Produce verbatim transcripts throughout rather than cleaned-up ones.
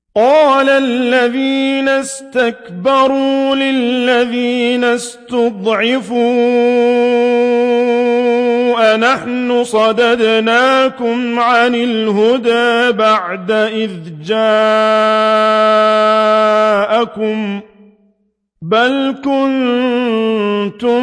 قَالَ الَّذِينَ اسْتَكْبَرُوا لِلَّذِينَ اسْتُضْعِفُوا أَنَحْنُ صَدَدْنَاكُمْ عَنِ الْهُدَىٰ بَعْدَ إِذْ جَاءَكُم ۖ بَلْ كُنتُم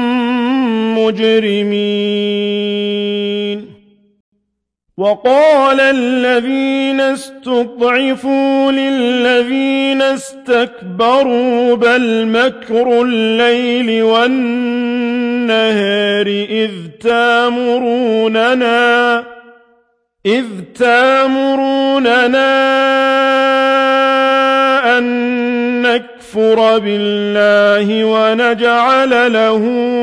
مُّجْرِمِينَ وَقَالَ الَّذِينَ اسْتُضْعِفُوا لِلَّذِينَ اسْتَكْبَرُوا بَلْ مَكْرُ اللَّيْلِ وَالنَّهَارِ إِذْ تَأْمُرُونَنَا إِذْ تَأْمُرُونَنَا أَن نَّكْفُرَ بِاللَّهِ وَنَجْعَلَ لَهُ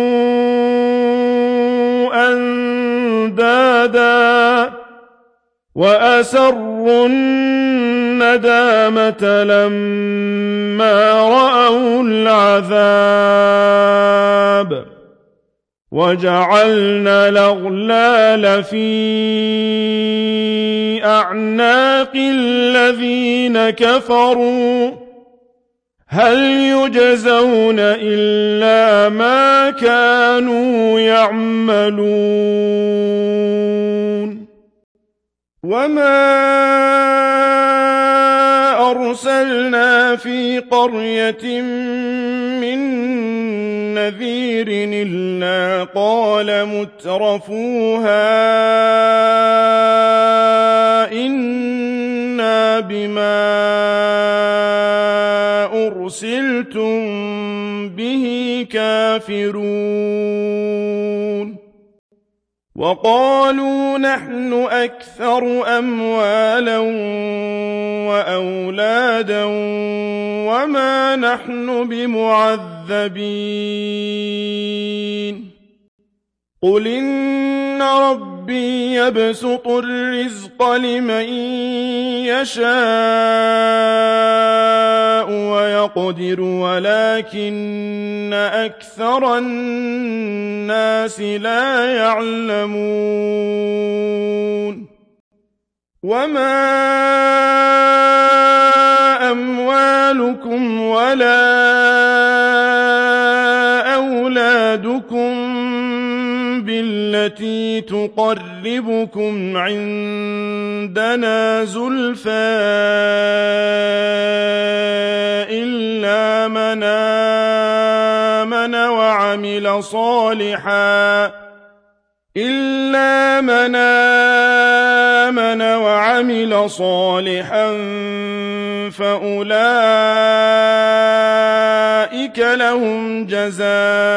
أَندَادًا وَأَسَرُّوا النَّدَامَةَ لَمَّا رَأَوُا الْعَذَابَ وَجَعَلْنَا الْأَغْلَالَ فِي أَعْنَاقِ الَّذِينَ كَفَرُوا هَلْ يُجْزَوْنَ إِلَّا مَا كَانُوا يَعْمَلُونَ وَمَا أَرْسَلْنَا فِي قَرْيَةٍ مِّن نَّذِيرٍ إِلَّا قَالَ مُتْرَفُوهَا إِنَّا بِمَا أُرْسِلْتُم بِهِ كَافِرُونَ وَقَالُوا نَحْنُ أَكْثَرُ أَمْوَالًا وَأَوْلَادًا وَمَا نَحْنُ بِمُعَذَّبِينَ قُلْ إِنَّ رَبِّي يَبْسُطُ الرِّزْقَ لِمَن يَشَاءُ وَيَقْدِرُ وَلَٰكِنَّ أَكْثَرَ النَّاسِ لَا يَعْلَمُونَ وَمَا أَمْوَالُكُمْ وَلَا أَوْلَادُكُم بِالَّتِي تُقَرِّبُكُمْ عِندَنَا زُلْفَىٰ إِلَّا مَنْ آمَنَ وَعَمِلَ صَالِحًا إِلَّا مَنْ آمَنَ وَعَمِلَ صَالِحًا فَأُولَٰئِكَ لَهُمْ جَزَاءُ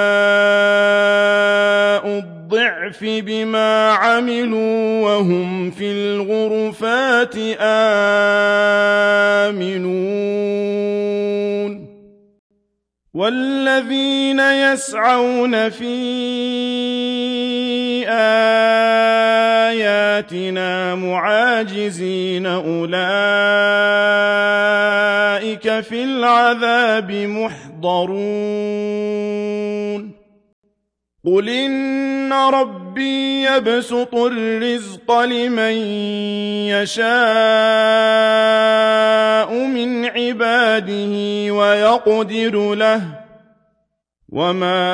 الضِّعْفِ بِمَا عَمِلُوا وَهُمْ فِي الْغُرُفَاتِ آمِنُونَ وَالَّذِينَ يَسْعَوْنَ فِي آيَاتِنَا مُعَاجِزِينَ أُولَٰئِكَ فِي الْعَذَابِ مُحْضَرُونَ قُلْ إِنَّ رَبِّي يَبْسُطُ الرِّزْقَ لِمَن يَشَاءُ مِنْ عِبَادِهِ وَيَقْدِرُ لَهُ وَمَا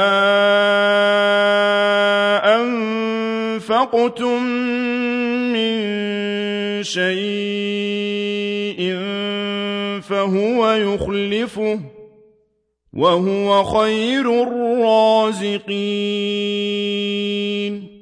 أَنفَقْتُم مِّن شَيْءٍ فَهُوَ يُخْلِفُهُ وَهُوَ خَيْرُ الرَّازِقِينَ